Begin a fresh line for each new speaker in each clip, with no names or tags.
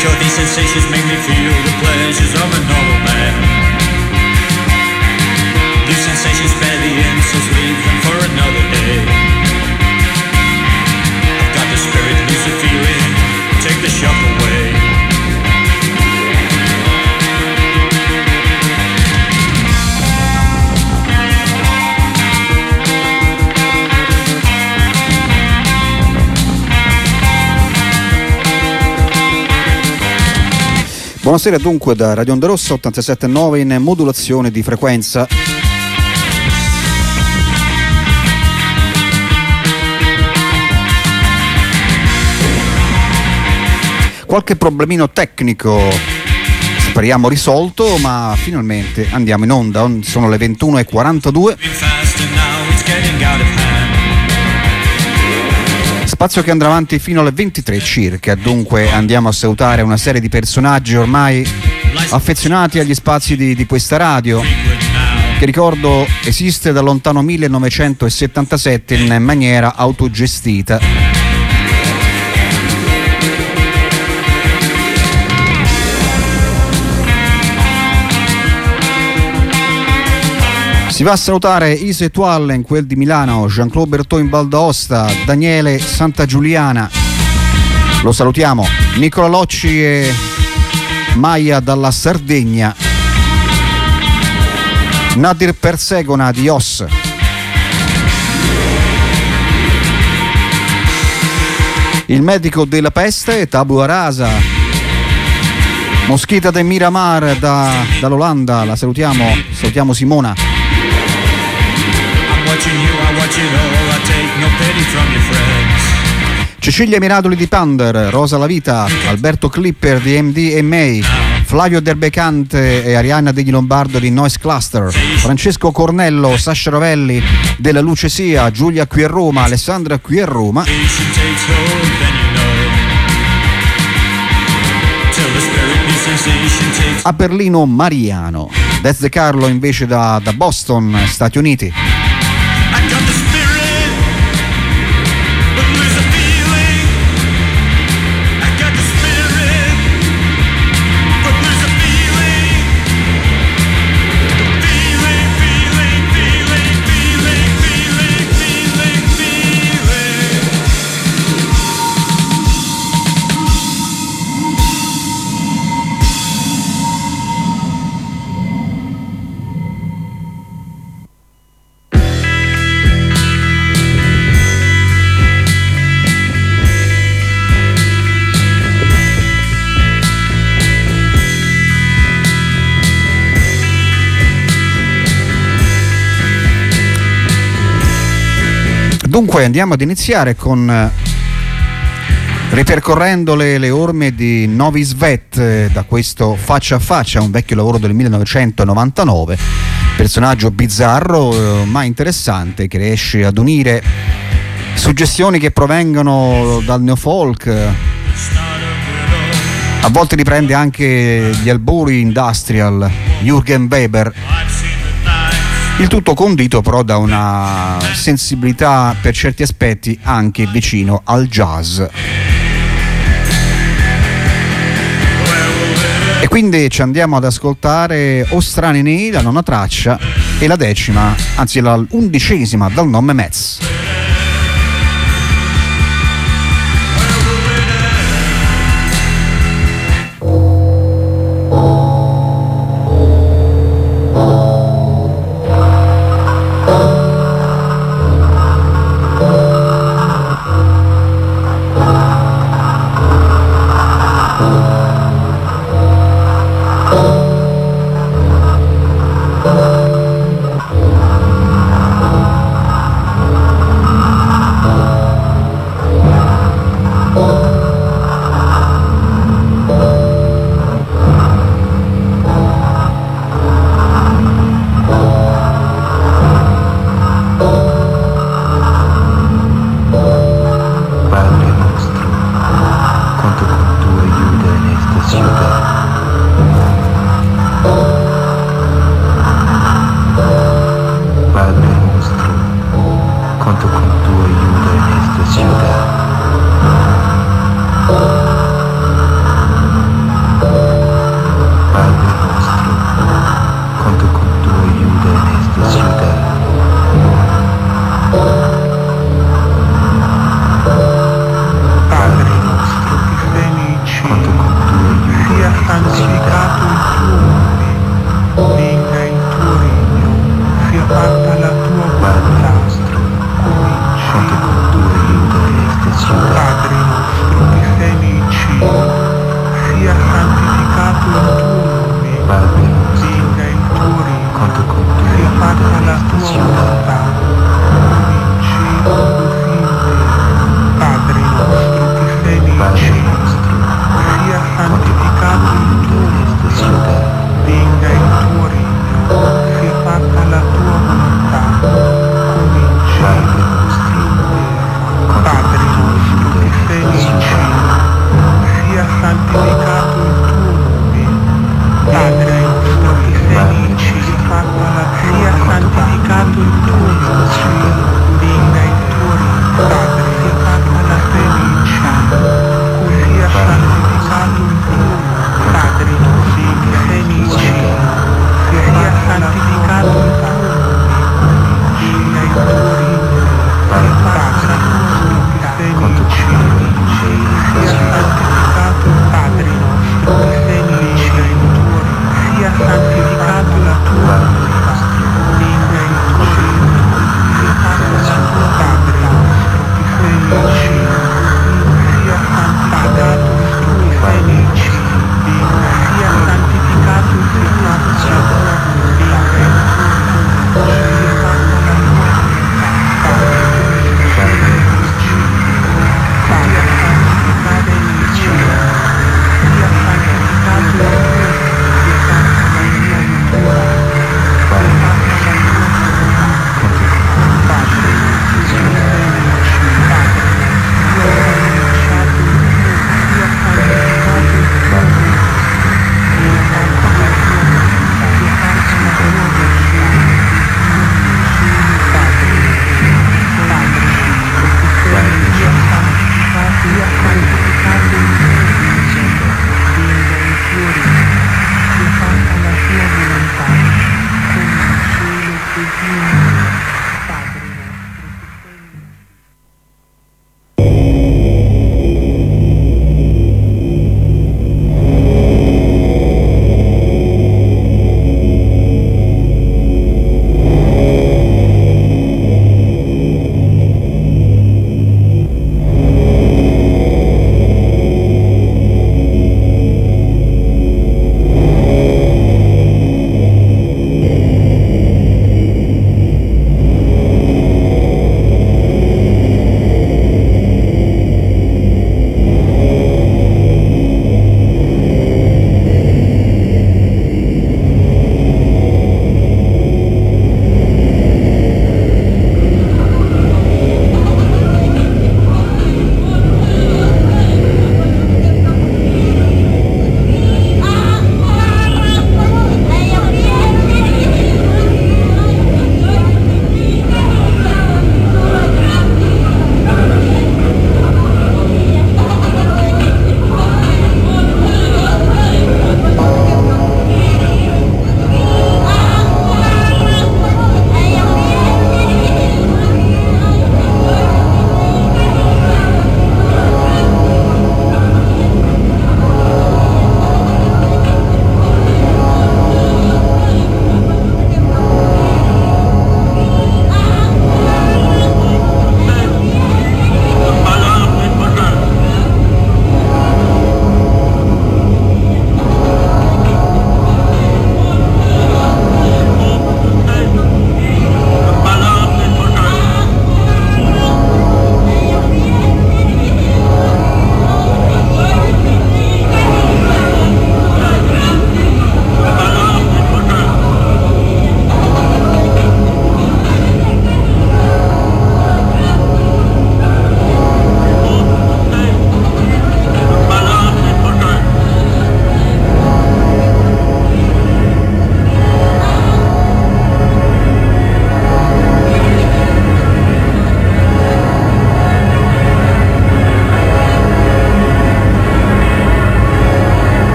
Sure, these sensations make me feel the pleasures of a normal man. These sensations spare the insults, leave them for another day. I've got the spirit, lose the feeling, take the shock away.
Buonasera dunque da Radio Onda Rossa 87.9 in modulazione di frequenza. Qualche problemino tecnico speriamo risolto, ma finalmente andiamo in onda. Sono le 21.42. Spazio che andrà avanti fino alle 23 circa, dunque andiamo a salutare una serie di personaggi ormai affezionati agli spazi di questa radio, che ricordo esiste dal lontano 1977 in maniera autogestita. Si va a salutare Ise Tual in quel di Milano, Jean-Claude Berthaud in Val d'Aosta, Daniele Santagiuliana, lo salutiamo, Nicola Locci e Maia dalla Sardegna, Nadir Persegona di Os, il medico della peste, Tabula Rasa, Moschita de Miramar dall'Olanda, la salutiamo Simona. Cecilia Miradoli di Pander, Rosa La Vita, Alberto Clipper di MDMA, Flavio Derbecante e Arianna degli Lombardo di Noise Cluster, Francesco Cornello, Sasha Rovelli della Lucesia, Giulia qui a Roma, Alessandra qui a Roma, a Berlino Mariano, That's the Carlo invece da Boston, Stati Uniti. Dunque andiamo ad iniziare con ripercorrendo le orme di Novi Svet da questo Faccia a Faccia, un vecchio lavoro del 1999, personaggio bizzarro ma interessante che riesce ad unire suggestioni che provengono dal neofolk, a volte riprende anche gli albori industrial, Jürgen Weber. Il tutto condito però da una sensibilità per certi aspetti anche vicino al jazz. E quindi ci andiamo ad ascoltare O Strani Nei, la nona traccia, e la decima, anzi la 11ª dal nome Metz.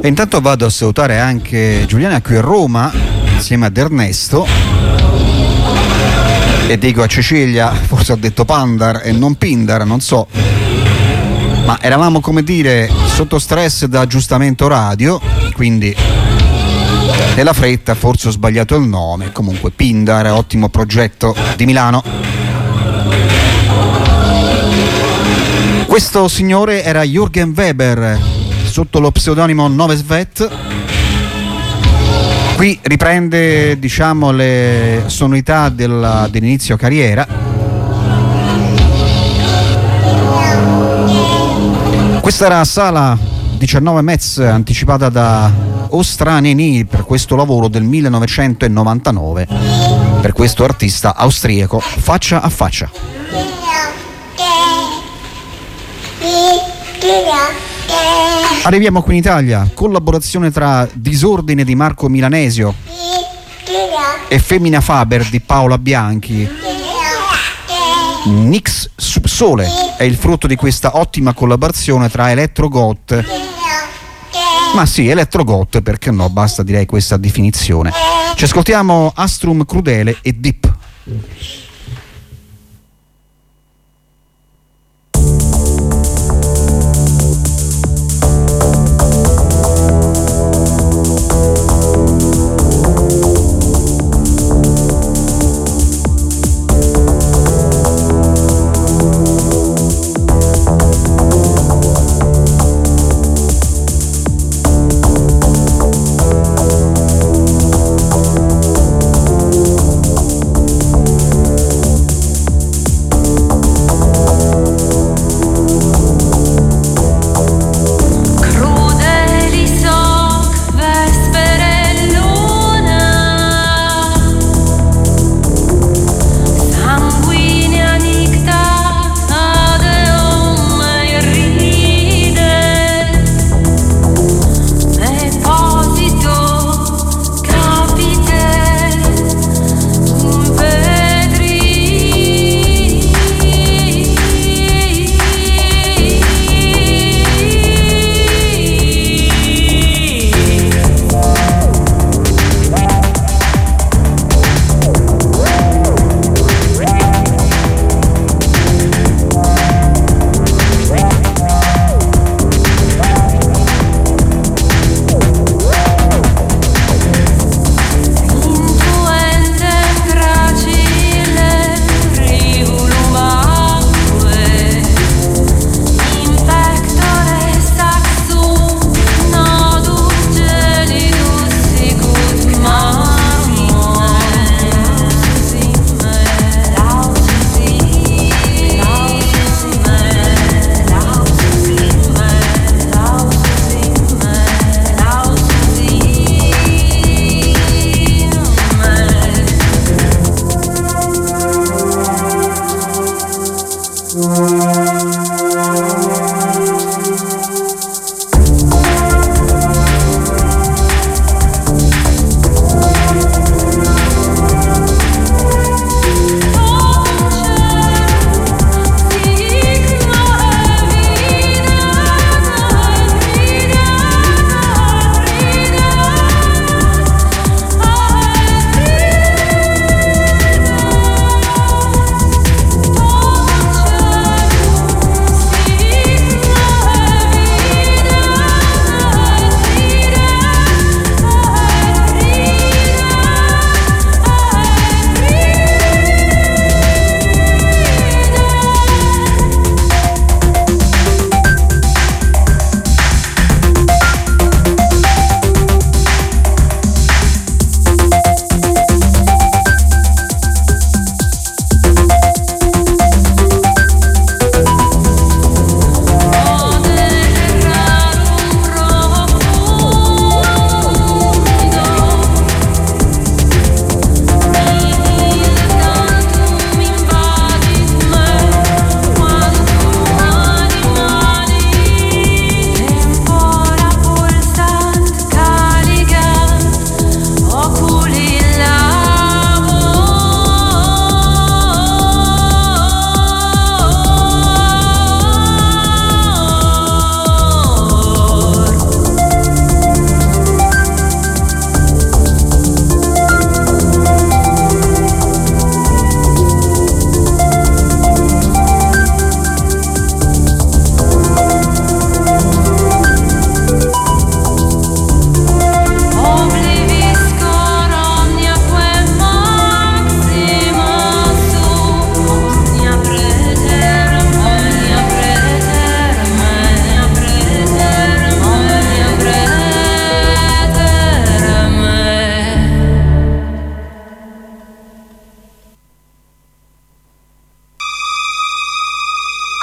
E intanto vado a salutare anche Giuliana qui a Roma insieme ad Ernesto, e dico a Cecilia, forse ho detto Pandar e non Pindar, non so, ma eravamo, come dire, sotto stress da aggiustamento radio, quindi nella fretta forse ho sbagliato il nome. Comunque Pindar, ottimo progetto di Milano. Questo signore era Jürgen Weber sotto lo pseudonimo Novesvet. Qui riprende, diciamo, le sonorità dell'inizio carriera. Questa era Sala 19 Metz, anticipata da Ostraneni per questo lavoro del 1999 per questo artista austriaco, Faccia a Faccia. Arriviamo qui in Italia, collaborazione tra Disordine di Marco Milanesio e Femmina Faber di Paola Bianchi. Nix Subsole è il frutto di questa ottima collaborazione tra Electrogoth. Ma sì, Electrogoth, perché no, basta direi questa definizione. Ci ascoltiamo Astrum Crudele e Deep.